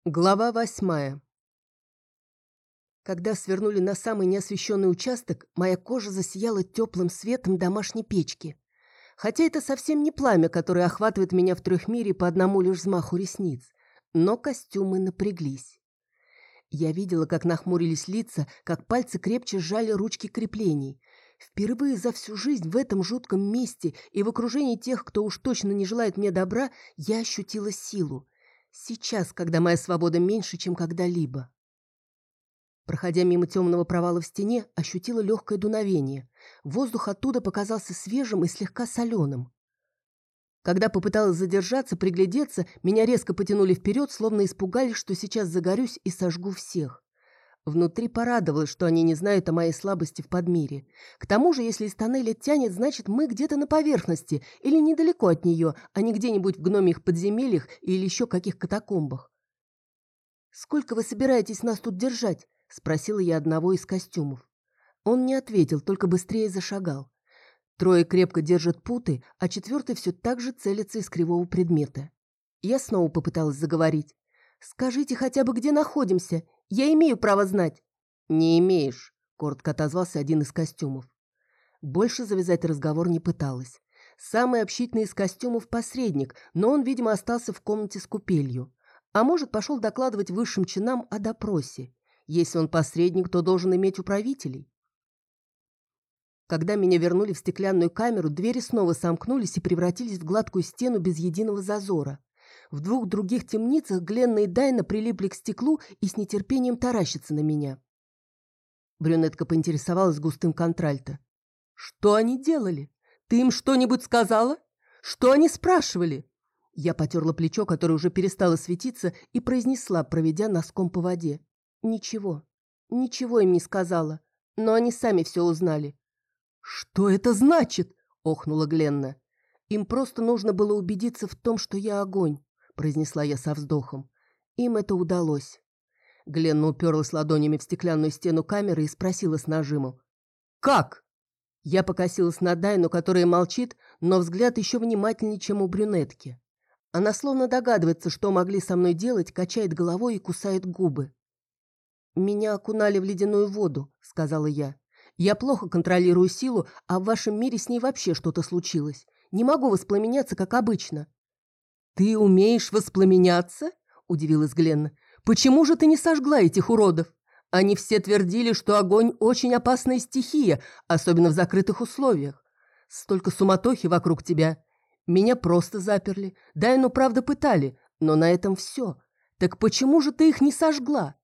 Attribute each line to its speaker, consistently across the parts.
Speaker 1: Глава 8. Когда свернули на самый неосвещенный участок, моя кожа засияла теплым светом домашней печки. Хотя это совсем не пламя, которое охватывает меня в трехмире по одному лишь взмаху ресниц. Но костюмы напряглись. Я видела, как нахмурились лица, как пальцы крепче сжали ручки креплений. Впервые за всю жизнь в этом жутком месте и в окружении тех, кто уж точно не желает мне добра, я ощутила силу. Сейчас, когда моя свобода меньше, чем когда-либо. Проходя мимо темного провала в стене, ощутила легкое дуновение. Воздух оттуда показался свежим и слегка соленым. Когда попыталась задержаться, приглядеться, меня резко потянули вперед, словно испугались, что сейчас загорюсь и сожгу всех. Внутри порадовалась, что они не знают о моей слабости в Подмире. К тому же, если из тоннеля тянет, значит, мы где-то на поверхности или недалеко от нее, а не где-нибудь в гномьих подземельях или еще каких катакомбах. «Сколько вы собираетесь нас тут держать?» – спросила я одного из костюмов. Он не ответил, только быстрее зашагал. Трое крепко держат путы, а четвертый все так же целится из кривого предмета. Я снова попыталась заговорить. «Скажите хотя бы, где находимся? Я имею право знать». «Не имеешь», – коротко отозвался один из костюмов. Больше завязать разговор не пыталась. Самый общительный из костюмов – посредник, но он, видимо, остался в комнате с купелью. А может, пошел докладывать высшим чинам о допросе. Если он посредник, то должен иметь управителей. Когда меня вернули в стеклянную камеру, двери снова сомкнулись и превратились в гладкую стену без единого зазора. В двух других темницах Гленна и Дайна прилипли к стеклу и с нетерпением таращатся на меня. Брюнетка поинтересовалась густым контральто. «Что они делали? Ты им что-нибудь сказала? Что они спрашивали?» Я потерла плечо, которое уже перестало светиться, и произнесла, проведя носком по воде. «Ничего. Ничего им не сказала. Но они сами все узнали». «Что это значит?» – охнула Гленна. «Им просто нужно было убедиться в том, что я огонь», – произнесла я со вздохом. Им это удалось. Гленна уперлась ладонями в стеклянную стену камеры и спросила с нажимом. «Как?» Я покосилась на Дайну, которая молчит, но взгляд еще внимательнее, чем у брюнетки. Она словно догадывается, что могли со мной делать, качает головой и кусает губы. «Меня окунали в ледяную воду», — сказала я. «Я плохо контролирую силу, а в вашем мире с ней вообще что-то случилось. Не могу воспламеняться, как обычно». «Ты умеешь воспламеняться?» — удивилась Гленна. «Почему же ты не сожгла этих уродов? Они все твердили, что огонь очень опасная стихия, особенно в закрытых условиях. Столько суматохи вокруг тебя. Меня просто заперли. Дайну, правда, пытали, но на этом все. Так почему же ты их не сожгла?»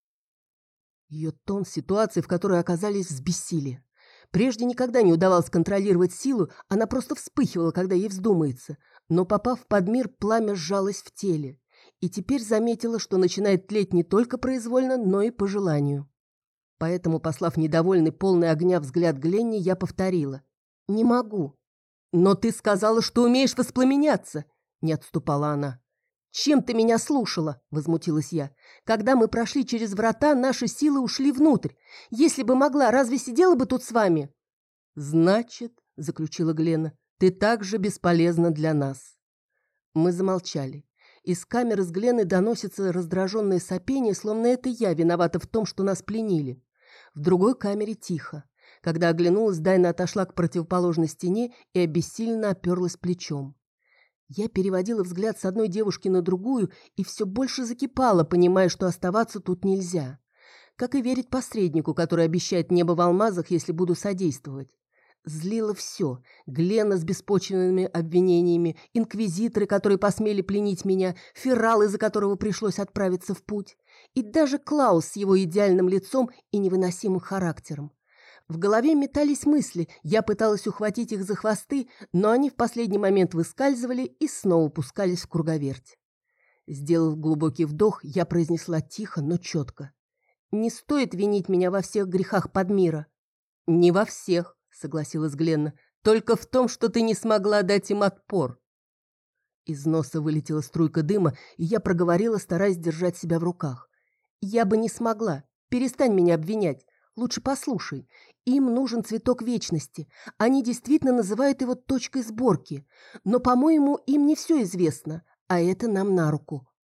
Speaker 1: Ее тон ситуации, в которой оказались, взбесили. Прежде никогда не удавалось контролировать силу, она просто вспыхивала, когда ей вздумается. Но, попав в Подмир, пламя сжалось в теле. И теперь заметила, что начинает тлеть не только произвольно, но и по желанию. Поэтому, послав недовольный, полный огня взгляд Гленни, я повторила. «Не могу». «Но ты сказала, что умеешь воспламеняться», — не отступала она. «Чем ты меня слушала?» – возмутилась я. «Когда мы прошли через врата, наши силы ушли внутрь. Если бы могла, разве сидела бы тут с вами?» «Значит, – заключила Гленна, – ты так же бесполезна для нас». Мы замолчали. Из камеры с Гленной доносится раздраженное сопение, словно это я виновата в том, что нас пленили. В другой камере тихо. Когда оглянулась, Дайна отошла к противоположной стене и обессиленно оперлась плечом. Я переводила взгляд с одной девушки на другую и все больше закипала, понимая, что оставаться тут нельзя. Как и верить посреднику, который обещает небо в алмазах, если буду содействовать. Злило все. Гленна с беспочвенными обвинениями, инквизиторы, которые посмели пленить меня, Феррал, из-за которого пришлось отправиться в путь, и даже Клаус с его идеальным лицом и невыносимым характером. В голове метались мысли, я пыталась ухватить их за хвосты, но они в последний момент выскальзывали и снова пускались в круговерть. Сделав глубокий вдох, я произнесла тихо, но четко. «Не стоит винить меня во всех грехах Подмира». «Не во всех», — согласилась Гленна, «только в том, что ты не смогла дать им отпор». Из носа вылетела струйка дыма, и я проговорила, стараясь держать себя в руках. «Я бы не смогла. Перестань меня обвинять. Лучше послушай. Им нужен цветок вечности. Они действительно называют его точкой сборки. Но, по-моему, им не все известно, а это нам на руку».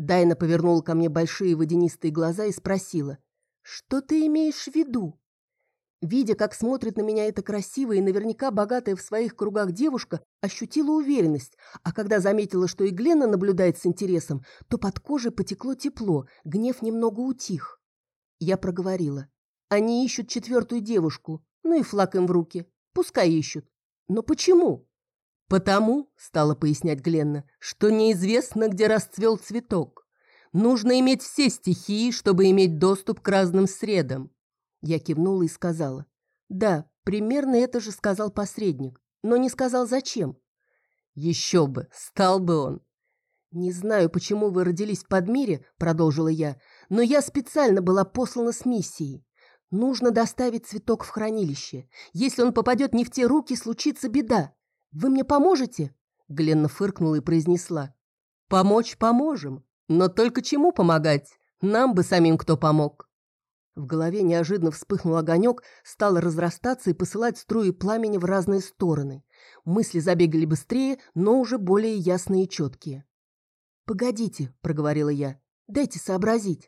Speaker 1: Дайна повернула ко мне большие водянистые глаза и спросила: «Что ты имеешь в виду?» Видя, как смотрит на меня эта красивая и наверняка богатая в своих кругах девушка, ощутила уверенность, а когда заметила, что и Гленна наблюдает с интересом, то под кожей потекло тепло, гнев немного утих. Я проговорила: «Они ищут четвертую девушку, ну и флаг им в руки, пускай ищут. Но почему?» «Потому, — стала пояснять Гленна, — что неизвестно, где расцвел цветок. Нужно иметь все стихии, чтобы иметь доступ к разным средам». Я кивнула и сказала: «Да, примерно это же сказал посредник, но не сказал зачем». «Еще бы, стал бы он». «Не знаю, почему вы родились в Подмире, — продолжила я, — но я специально была послана с миссией. Нужно доставить цветок в хранилище. Если он попадет не в те руки, случится беда. Вы мне поможете?» Гленна фыркнула и произнесла: «Помочь поможем, но только чему помогать? Нам бы самим кто помог». В голове неожиданно вспыхнул огонек, стал разрастаться и посылать струи пламени в разные стороны. Мысли забегали быстрее, но уже более ясные и четкие. «Погодите», — проговорила я, — «дайте сообразить».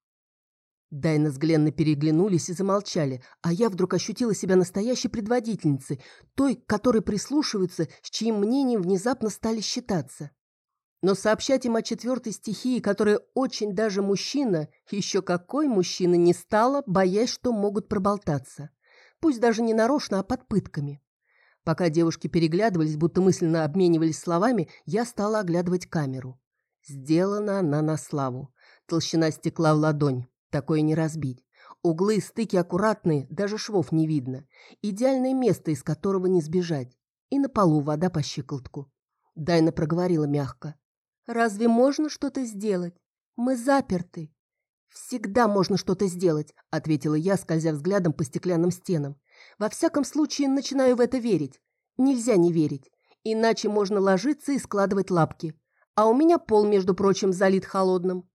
Speaker 1: Дайна с Гленной переглянулись и замолчали, а я вдруг ощутила себя настоящей предводительницей, той, к которой прислушиваются, с чьим мнением внезапно стали считаться. Но сообщать им о четвертой стихии, которая очень даже мужчина, еще какой мужчина, не стала, боясь, что могут проболтаться. Пусть даже не нарочно, а под пытками. Пока девушки переглядывались, будто мысленно обменивались словами, я стала оглядывать камеру. Сделана она на славу. Толщина стекла в ладонь. Такое не разбить. Углы и стыки аккуратные, даже швов не видно. Идеальное место, из которого не сбежать. И на полу вода по щиколотку. Дайна проговорила мягко: «Разве можно что-то сделать? Мы заперты». «Всегда можно что-то сделать», — ответила я, скользя взглядом по стеклянным стенам. «Во всяком случае, начинаю в это верить. Нельзя не верить. Иначе можно ложиться и складывать лапки. А у меня пол, между прочим, залит холодным».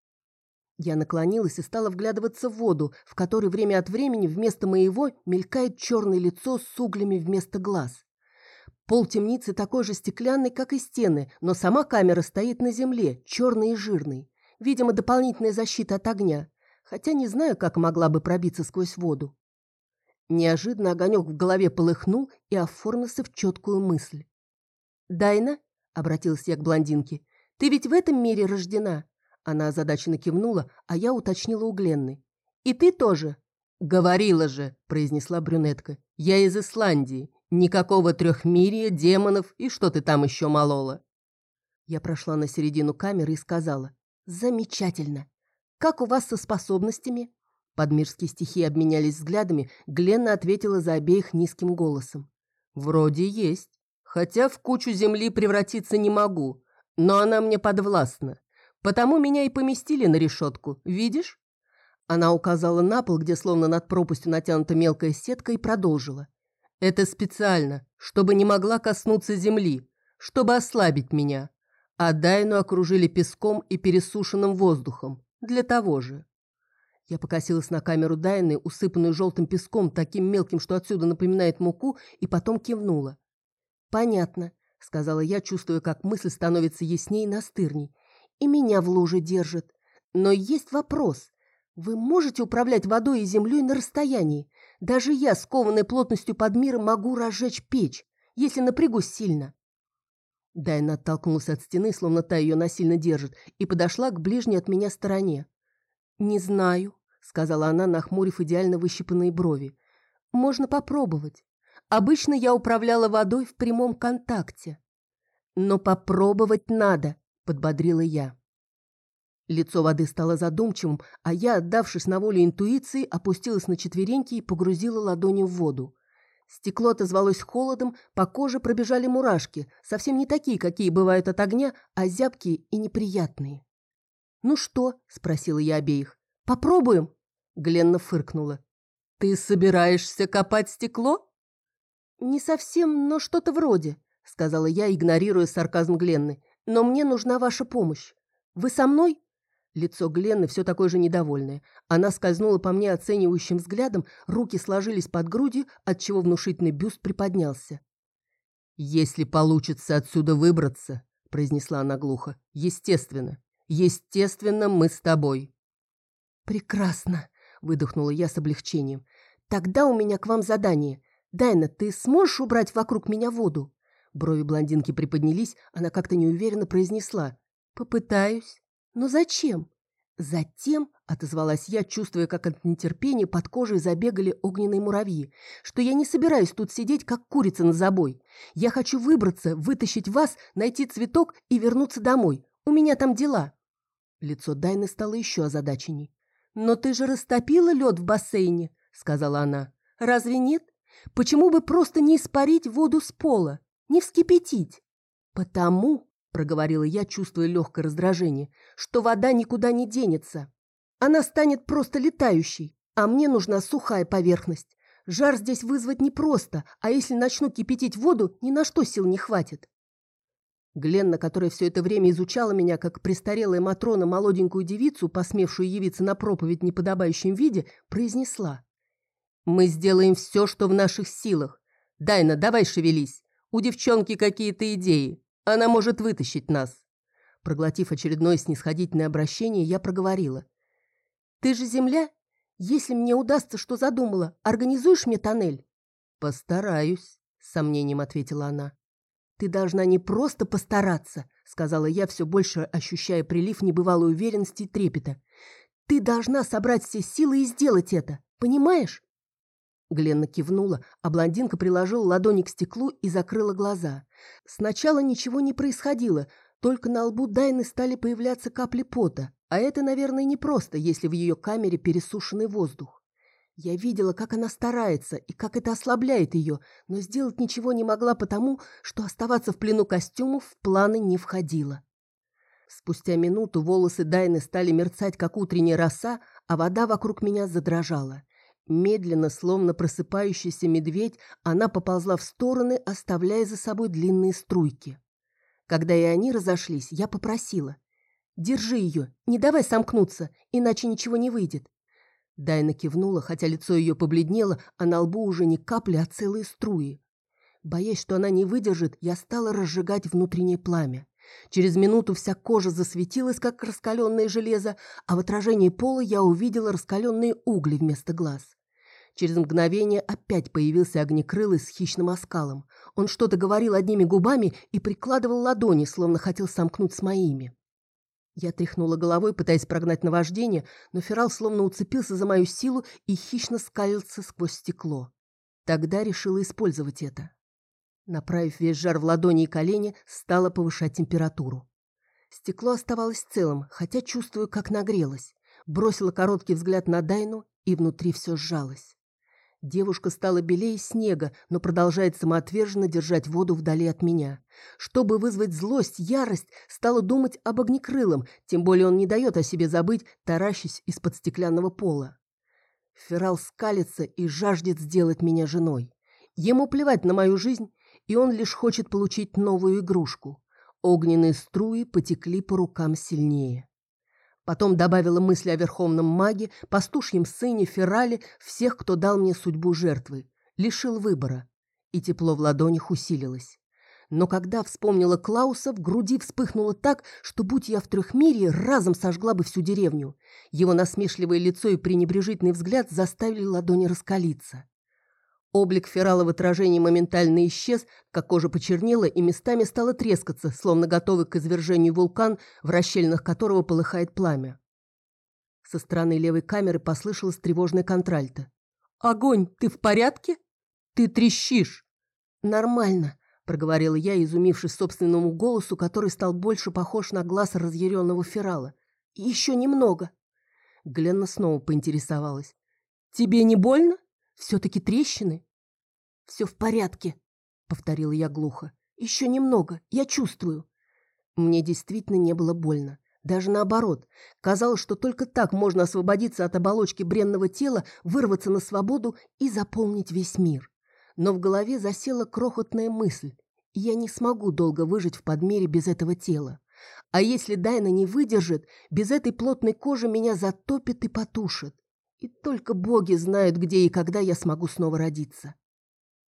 Speaker 1: Я наклонилась и стала вглядываться в воду, в которой время от времени вместо моего мелькает черное лицо с углями вместо глаз. Пол темницы такой же стеклянный, как и стены, но сама камера стоит на земле, черной и жирной. Видимо, дополнительная защита от огня, хотя не знаю, как могла бы пробиться сквозь воду. Неожиданно огонек в голове полыхнул и оформился в четкую мысль. «Дайна», — обратилась я к блондинке, — «ты ведь в этом мире рождена?» Она озадаченно кивнула, а я уточнила у Гленны: «И ты тоже?» «Говорила же», — произнесла брюнетка, — «я из Исландии. Никакого трехмирия, демонов и что ты там еще молола». Я прошла на середину камеры и сказала: «Замечательно. Как у вас со способностями?» Подмирские стихии обменялись взглядами, Гленна ответила за обеих низким голосом: «Вроде есть. Хотя в кучу земли превратиться не могу, но она мне подвластна. Потому меня и поместили на решетку, видишь?» Она указала на пол, где словно над пропастью натянута мелкая сетка, и продолжила: «Это специально, чтобы не могла коснуться земли, чтобы ослабить меня. А Дайну окружили песком и пересушенным воздухом. Для того же». Я покосилась на камеру Дайны, усыпанную желтым песком, таким мелким, что отсюда напоминает муку, и потом кивнула. «Понятно», — сказала я, чувствуя, как мысль становится ясней и настырней. «И меня в луже держит. Но есть вопрос. Вы можете управлять водой и землей на расстоянии? Даже я, скованная плотностью Подмира, могу разжечь печь, если напрягусь сильно». Дайна оттолкнулась от стены, словно та ее насильно держит, и подошла к ближней от меня стороне. «Не знаю», — сказала она, нахмурив идеально выщипанные брови. «Можно попробовать. Обычно я управляла водой в прямом контакте». «Но попробовать надо», — подбодрила я. Лицо воды стало задумчивым, а я, отдавшись на волю интуиции, опустилась на четвереньки и погрузила ладони в воду. Стекло отозвалось холодом, по коже пробежали мурашки, совсем не такие, какие бывают от огня, а зябкие и неприятные. «Ну что?» – спросила я обеих. «Попробуем?» Гленна фыркнула. «Ты собираешься копать стекло?» «Не совсем, но что-то вроде», – сказала я, игнорируя сарказм Гленны. «Но мне нужна ваша помощь. Вы со мной?» Лицо Гленны все такое же недовольное. Она скользнула по мне оценивающим взглядом, руки сложились под грудью, отчего внушительный бюст приподнялся. «Если получится отсюда выбраться», — произнесла она глухо, — «естественно. Естественно, мы с тобой». «Прекрасно», — выдохнула я с облегчением. «Тогда у меня к вам задание. Дайна, ты сможешь убрать вокруг меня воду?» Брови блондинки приподнялись, она как-то неуверенно произнесла. «Попытаюсь. Но зачем?» «Затем», — отозвалась я, чувствуя, как от нетерпения под кожей забегали огненные муравьи, «что я не собираюсь тут сидеть, как курица на забой. Я хочу выбраться, вытащить вас, найти цветок и вернуться домой. У меня там дела». Лицо Дайны стало еще озадаченней. «Но ты же растопила лед в бассейне», — сказала она. «Разве нет? Почему бы просто не испарить воду с пола, не вскипятить?» «Потому», — проговорила я, чувствуя легкое раздражение, «что вода никуда не денется. Она станет просто летающей, а мне нужна сухая поверхность. Жар здесь вызвать непросто, а если начну кипятить воду, ни на что сил не хватит». Гленна, которая все это время изучала меня, как престарелая Матрона молоденькую девицу, посмевшую явиться на проповедь в неподобающем виде, произнесла: «Мы сделаем все, что в наших силах. Дайна, давай шевелись. У девчонки какие-то идеи. Она может вытащить нас». Проглотив очередное снисходительное обращение, я проговорила: «Ты же земля? Если мне удастся, что задумала, организуешь мне тоннель?» «Постараюсь», — с сомнением ответила она. «Ты должна не просто постараться», — сказала я, все больше ощущая прилив небывалой уверенности и трепета. «Ты должна собрать все силы и сделать это, понимаешь?» Гленна кивнула, а блондинка приложила ладони к стеклу и закрыла глаза. Сначала ничего не происходило, только на лбу Дайны стали появляться капли пота, а это, наверное, непросто, если в ее камере пересушенный воздух. Я видела, как она старается и как это ослабляет ее, но сделать ничего не могла потому, что оставаться в плену костюмов в планы не входило. Спустя минуту волосы Дайны стали мерцать, как утренняя роса, а вода вокруг меня задрожала. Медленно, словно просыпающийся медведь, она поползла в стороны, оставляя за собой длинные струйки. Когда и они разошлись, я попросила: «Держи ее, не давай сомкнуться, иначе ничего не выйдет». Дайна кивнула, хотя лицо ее побледнело, а на лбу уже не капли, а целые струи. Боясь, что она не выдержит, я стала разжигать внутреннее пламя. Через минуту вся кожа засветилась, как раскаленное железо, а в отражении пола я увидела раскаленные угли вместо глаз. Через мгновение опять появился огнекрылый с хищным оскалом. Он что-то говорил одними губами и прикладывал ладони, словно хотел сомкнуть с моими. Я тряхнула головой, пытаясь прогнать наваждение, но Ферал словно уцепился за мою силу и хищно скалился сквозь стекло. Тогда решила использовать это. Направив весь жар в ладони и колени, стала повышать температуру. Стекло оставалось целым, хотя чувствую, как нагрелось. Бросила короткий взгляд на Дайну, и внутри все сжалось. Девушка стала белее снега, но продолжает самоотверженно держать воду вдали от меня. Чтобы вызвать злость, ярость, стала думать об огнекрылом, тем более он не дает о себе забыть, таращась из-под стеклянного пола. Ферал скалится и жаждет сделать меня женой. Ему плевать на мою жизнь, и он лишь хочет получить новую игрушку. Огненные струи потекли по рукам сильнее. Потом добавила мысли о верховном маге, пастушьем сыне, Ферале, всех, кто дал мне судьбу жертвы. Лишил выбора. И тепло в ладонях усилилось. Но когда вспомнила Клауса, в груди вспыхнуло так, что, будь я в Трехмирье, разом сожгла бы всю деревню. Его насмешливое лицо и пренебрежительный взгляд заставили ладони раскалиться. Облик Ферала в отражении моментально исчез, как кожа почернела и местами стала трескаться, словно готовый к извержению вулкан, в расщелинах которого полыхает пламя. Со стороны левой камеры послышалось тревожное контральто. «Огонь, ты в порядке? Ты трещишь!» «Нормально», — проговорила я, изумившись собственному голосу, который стал больше похож на глаз разъяренного Ферала. «Еще немного». Гленна снова поинтересовалась: «Тебе не больно? Все-таки трещины?» «Все в порядке», — повторила я глухо. «Еще немного, я чувствую». Мне действительно не было больно. Даже наоборот. Казалось, что только так можно освободиться от оболочки бренного тела, вырваться на свободу и заполнить весь мир. Но в голове засела крохотная мысль: я не смогу долго выжить в подмире без этого тела. А если Дайна не выдержит, без этой плотной кожи меня затопит и потушит. И только боги знают, где и когда я смогу снова родиться.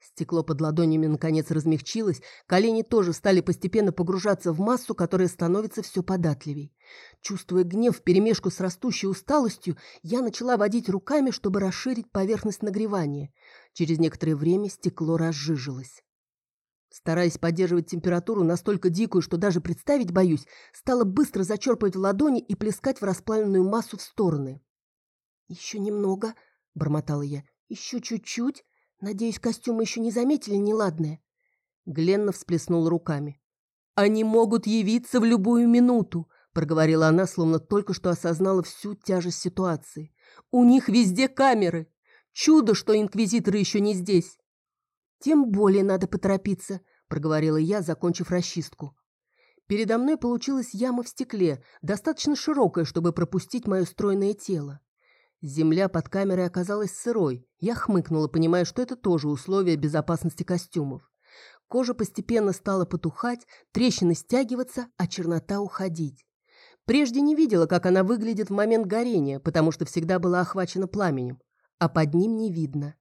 Speaker 1: Стекло под ладонями наконец размягчилось, колени тоже стали постепенно погружаться в массу, которая становится все податливей. Чувствуя гнев вперемешку с растущей усталостью, я начала водить руками, чтобы расширить поверхность нагревания. Через некоторое время стекло разжижилось. Стараясь поддерживать температуру настолько дикую, что даже представить боюсь, стала быстро зачерпывать в ладони и плескать в расплавленную массу в стороны. «Еще немного», — бормотала я, — «еще чуть-чуть. Надеюсь, костюмы еще не заметили неладное». Гленна всплеснула руками. «Они могут явиться в любую минуту», — проговорила она, словно только что осознала всю тяжесть ситуации. «У них везде камеры. Чудо, что инквизиторы еще не здесь». «Тем более надо поторопиться», — проговорила я, закончив расчистку. Передо мной получилась яма в стекле, достаточно широкая, чтобы пропустить мое стройное тело. Земля под камерой оказалась сырой. Я хмыкнула, понимая, что это тоже условие безопасности костюмов. Кожа постепенно стала потухать, трещины стягиваться, а чернота уходить. Прежде не видела, как она выглядит в момент горения, потому что всегда была охвачена пламенем, а под ним не видно.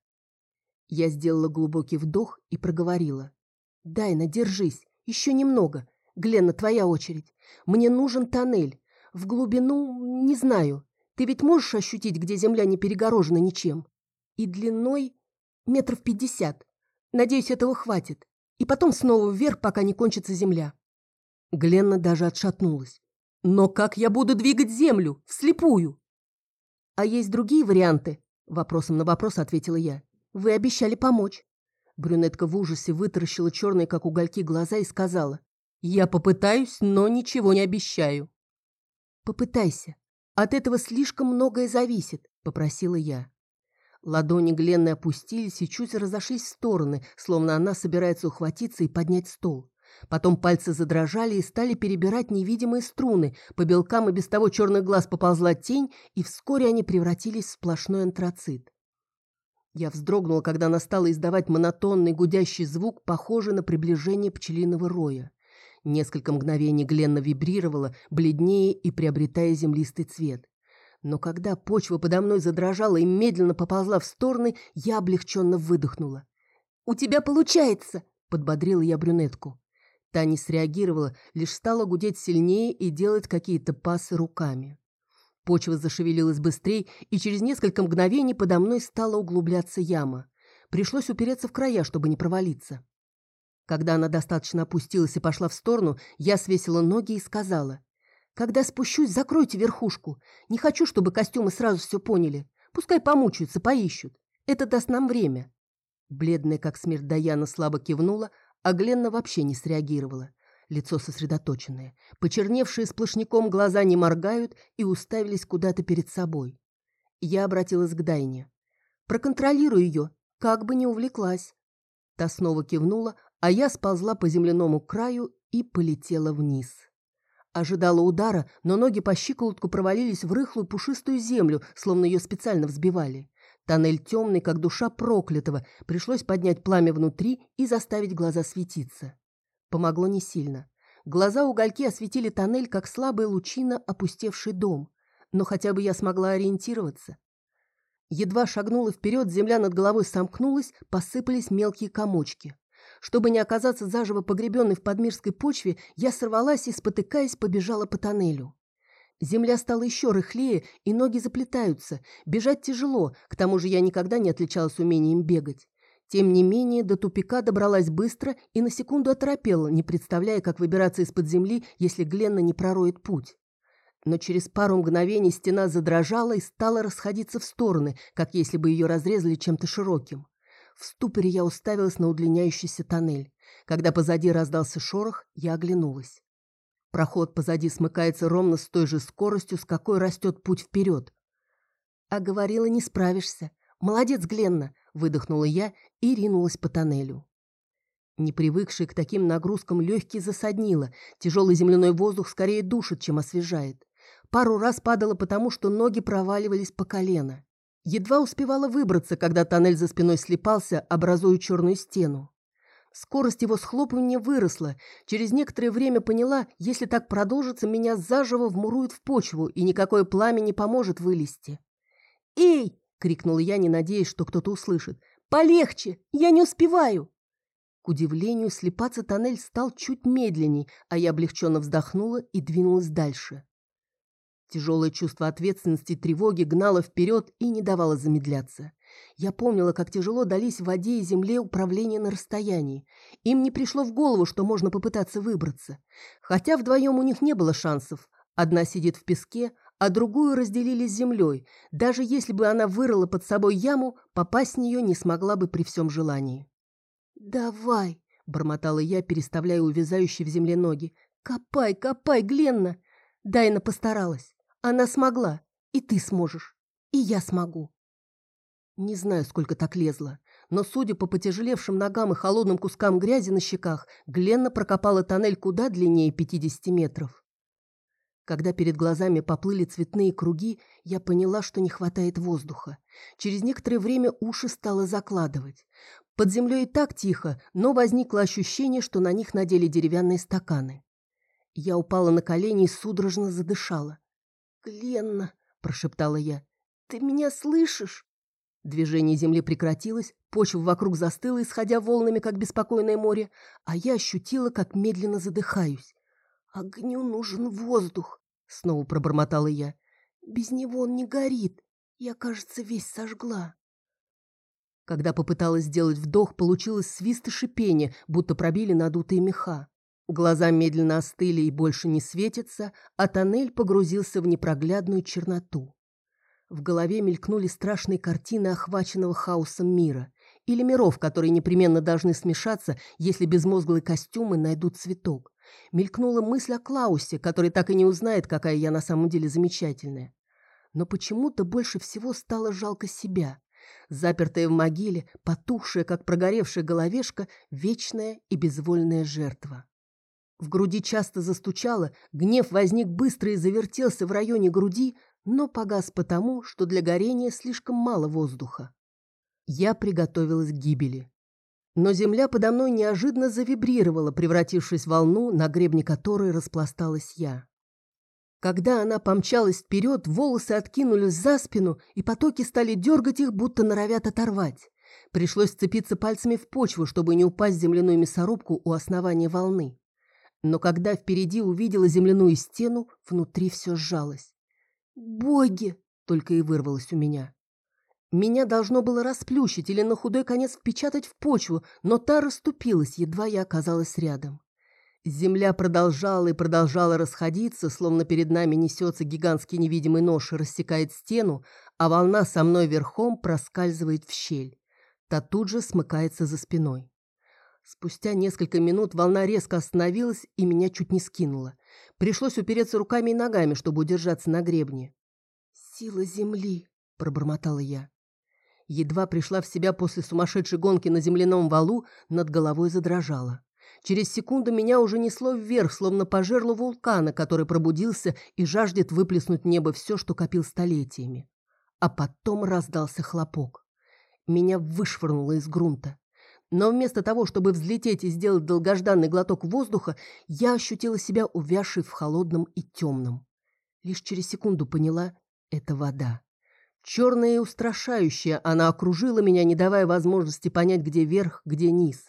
Speaker 1: Я сделала глубокий вдох и проговорила. «Дайна, держись, еще немного. Гленна, твоя очередь. Мне нужен тоннель. В глубину, не знаю. Ты ведь можешь ощутить, где земля не перегорожена ничем? И длиной 50 метров. Надеюсь, этого хватит. И потом снова вверх, пока не кончится земля». Гленна даже отшатнулась. «Но как я буду двигать землю? Вслепую?» «А есть другие варианты?» Вопросом на вопрос ответила я. «Вы обещали помочь». Брюнетка в ужасе вытаращила черные, как угольки, глаза и сказала. «Я попытаюсь, но ничего не обещаю». «Попытайся. От этого слишком многое зависит», — попросила я. Ладони Гленны опустились и чуть разошлись в стороны, словно она собирается ухватиться и поднять стол. Потом пальцы задрожали и стали перебирать невидимые струны, по белкам и без того черных глаз поползла тень, и вскоре они превратились в сплошной антрацит. Я вздрогнула, когда она стала издавать монотонный гудящий звук, похожий на приближение пчелиного роя. Несколько мгновений Гленна вибрировала, бледнее и приобретая землистый цвет. Но когда почва подо мной задрожала и медленно поползла в стороны, я облегченно выдохнула. «У тебя получается!» – подбодрила я брюнетку. Та не среагировала, лишь стала гудеть сильнее и делать какие-то пасы руками. Почва зашевелилась быстрее, и через несколько мгновений подо мной стала углубляться яма. Пришлось упереться в края, чтобы не провалиться. Когда она достаточно опустилась и пошла в сторону, я свесила ноги и сказала: «Когда спущусь, закройте верхушку. Не хочу, чтобы костюмы сразу все поняли. Пускай помучаются, поищут. Это даст нам время». Бледная, как смерть, Даяна слабо кивнула, а Гленна вообще не среагировала. Лицо сосредоточенное. Почерневшие сплошняком глаза не моргают и уставились куда-то перед собой. Я обратилась к Дайне. «Проконтролируй ее, как бы не увлеклась». Та снова кивнула, а я сползла по земляному краю и полетела вниз. Ожидала удара, но ноги по щиколотку провалились в рыхлую пушистую землю, словно ее специально взбивали. Тоннель темный, как душа проклятого, пришлось поднять пламя внутри и заставить глаза светиться. Помогло не сильно. Глаза-угольки осветили тоннель, как слабая лучина, опустевший дом. Но хотя бы я смогла ориентироваться. Едва шагнула вперед, земля над головой сомкнулась, посыпались мелкие комочки. Чтобы не оказаться заживо погребенной в подмирской почве, я сорвалась и, спотыкаясь, побежала по тоннелю. Земля стала еще рыхлее, и ноги заплетаются. Бежать тяжело, к тому же я никогда не отличалась умением бегать. Тем не менее, до тупика добралась быстро и на секунду оторопела, не представляя, как выбираться из-под земли, если Гленна не пророет путь. Но через пару мгновений стена задрожала и стала расходиться в стороны, как если бы ее разрезали чем-то широким. В ступоре я уставилась на удлиняющийся тоннель. Когда позади раздался шорох, я оглянулась. Проход позади смыкается ровно с той же скоростью, с какой растет путь вперед. «А говорила, не справишься. Молодец, Гленна!» – выдохнула я и ринулась по тоннелю. Не привыкший к таким нагрузкам легкие засаднило. Тяжелый земляной воздух скорее душит, чем освежает. Пару раз падала потому, что ноги проваливались по колено. Едва успевала выбраться, когда тоннель за спиной слипался, образуя черную стену. Скорость его схлопывания выросла. Через некоторое время поняла, если так продолжится, меня заживо вмуруют в почву, и никакое пламя не поможет вылезти. «Эй!» — крикнула я, не надеясь, что кто-то услышит. Полегче! Я не успеваю!» К удивлению, слепаться тоннель стал чуть медленней, а я облегченно вздохнула и двинулась дальше. Тяжелое чувство ответственности и тревоги гнало вперед и не давало замедляться. Я помнила, как тяжело дались в воде и земле управление на расстоянии. Им не пришло в голову, что можно попытаться выбраться. Хотя вдвоем у них не было шансов. Одна сидит в песке, а другую разделили с землей. Даже если бы она вырыла под собой яму, попасть в нее не смогла бы при всем желании. «Давай!» – бормотала я, переставляя увязающие в земле ноги. «Копай, копай, Гленна!» Дайна постаралась. Она смогла. И ты сможешь. И я смогу. Не знаю, сколько так лезла, но, судя по потяжелевшим ногам и холодным кускам грязи на щеках, Гленна прокопала тоннель куда длиннее 50 метров. Когда перед глазами поплыли цветные круги, я поняла, что не хватает воздуха. Через некоторое время уши стало закладывать. Под землей и так тихо, но возникло ощущение, что на них надели деревянные стаканы. Я упала на колени и судорожно задышала. «Гленна», – прошептала я, – «ты меня слышишь?» Движение земли прекратилось, почва вокруг застыла, исходя волнами, как беспокойное море, а я ощутила, как медленно задыхаюсь. «Огню нужен воздух», – снова пробормотала я. «Без него он не горит. Я, кажется, весь сожгла». Когда попыталась сделать вдох, получилось свист и шипение, будто пробили надутые меха. Глаза медленно остыли и больше не светятся, а тоннель погрузился в непроглядную черноту. В голове мелькнули страшные картины охваченного хаосом мира или миров, которые непременно должны смешаться, если безмозглые костюмы найдут цветок. Мелькнула мысль о Клаусе, который так и не узнает, какая я на самом деле замечательная. Но почему-то больше всего стало жалко себя. Запертая в могиле, потухшая, как прогоревшая головешка, вечная и безвольная жертва. В груди часто застучало, гнев возник быстро и завертелся в районе груди, но погас потому, что для горения слишком мало воздуха. Я приготовилась к гибели. Но земля подо мной неожиданно завибрировала, превратившись в волну, на гребне которой распласталась я. Когда она помчалась вперед, волосы откинулись за спину, и потоки стали дергать их, будто норовят оторвать. Пришлось вцепиться пальцами в почву, чтобы не упасть в земляную мясорубку у основания волны. Но когда впереди увидела земляную стену, внутри все сжалось. «Боги!» — только и вырвалось у меня. Меня должно было расплющить или на худой конец впечатать в почву, но та расступилась, едва я оказалась рядом. Земля продолжала и продолжала расходиться, словно перед нами несется гигантский невидимый нож и рассекает стену, а волна со мной верхом проскальзывает в щель. Та тут же смыкается за спиной. Спустя несколько минут волна резко остановилась и меня чуть не скинула. Пришлось упереться руками и ногами, чтобы удержаться на гребне. «Сила земли», — пробормотала я. Едва пришла в себя после сумасшедшей гонки на земляном валу, над головой задрожала. Через секунду меня уже несло вверх, словно по жерлу вулкана, который пробудился и жаждет выплеснуть в небо все, что копил столетиями. А потом раздался хлопок. Меня вышвырнуло из грунта. Но вместо того, чтобы взлететь и сделать долгожданный глоток воздуха, я ощутила себя увязшей в холодном и темном. Лишь через секунду поняла — это вода. Черная и устрашающая, она окружила меня, не давая возможности понять, где верх, где низ.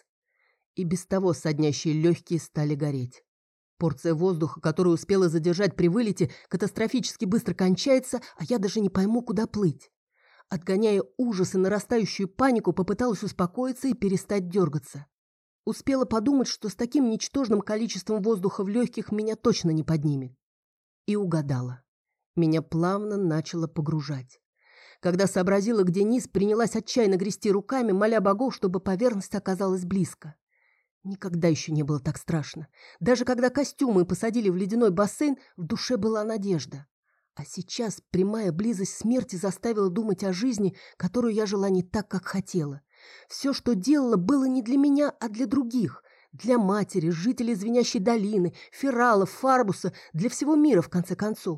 Speaker 1: И без того соднящие легкие стали гореть. Порция воздуха, которую успела задержать при вылете, катастрофически быстро кончается, а я даже не пойму, куда плыть. Отгоняя ужас и нарастающую панику, попыталась успокоиться и перестать дергаться. Успела подумать, что с таким ничтожным количеством воздуха в легких меня точно не поднимет. И угадала. Меня плавно начало погружать. Когда сообразила, где низ, принялась отчаянно грести руками, моля богов, чтобы поверхность оказалась близко. Никогда еще не было так страшно. Даже когда костюмы посадили в ледяной бассейн, в душе была надежда. А сейчас прямая близость смерти заставила думать о жизни, которую я жила не так, как хотела. Все, что делала, было не для меня, а для других. Для матери, жителей Звенящей долины, Ферала, Фарбуса, для всего мира, в конце концов.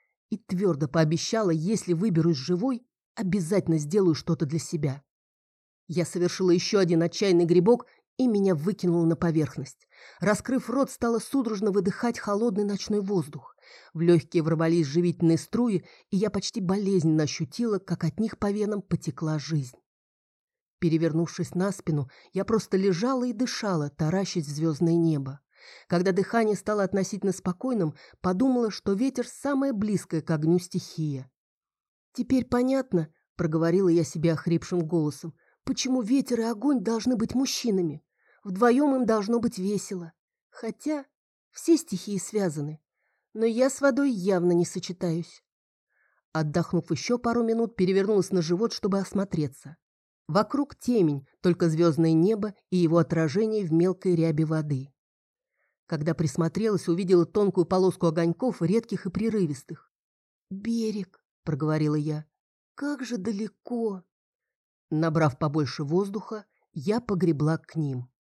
Speaker 1: И твердо пообещала, если выберусь живой, обязательно сделаю что-то для себя. Я совершила еще один отчаянный грибок, и меня выкинуло на поверхность. Раскрыв рот, стала судорожно выдыхать холодный ночной воздух. В легкие ворвались живительные струи, и я почти болезненно ощутила, как от них по венам потекла жизнь. Перевернувшись на спину, я просто лежала и дышала, таращась в звездное небо. Когда дыхание стало относительно спокойным, подумала, что ветер – самая близкая к огню стихия. «Теперь понятно», – проговорила я себе охрипшим голосом, «почему ветер и огонь должны быть мужчинами. Вдвоем им должно быть весело. Хотя все стихии связаны. Но я с водой явно не сочетаюсь». Отдохнув еще пару минут, перевернулась на живот, чтобы осмотреться. Вокруг темень, только звездное небо и его отражение в мелкой ряби воды. Когда присмотрелась, увидела тонкую полоску огоньков, редких и прерывистых. «Берег», — проговорила я, — «как же далеко». Набрав побольше воздуха, я погребла к ним.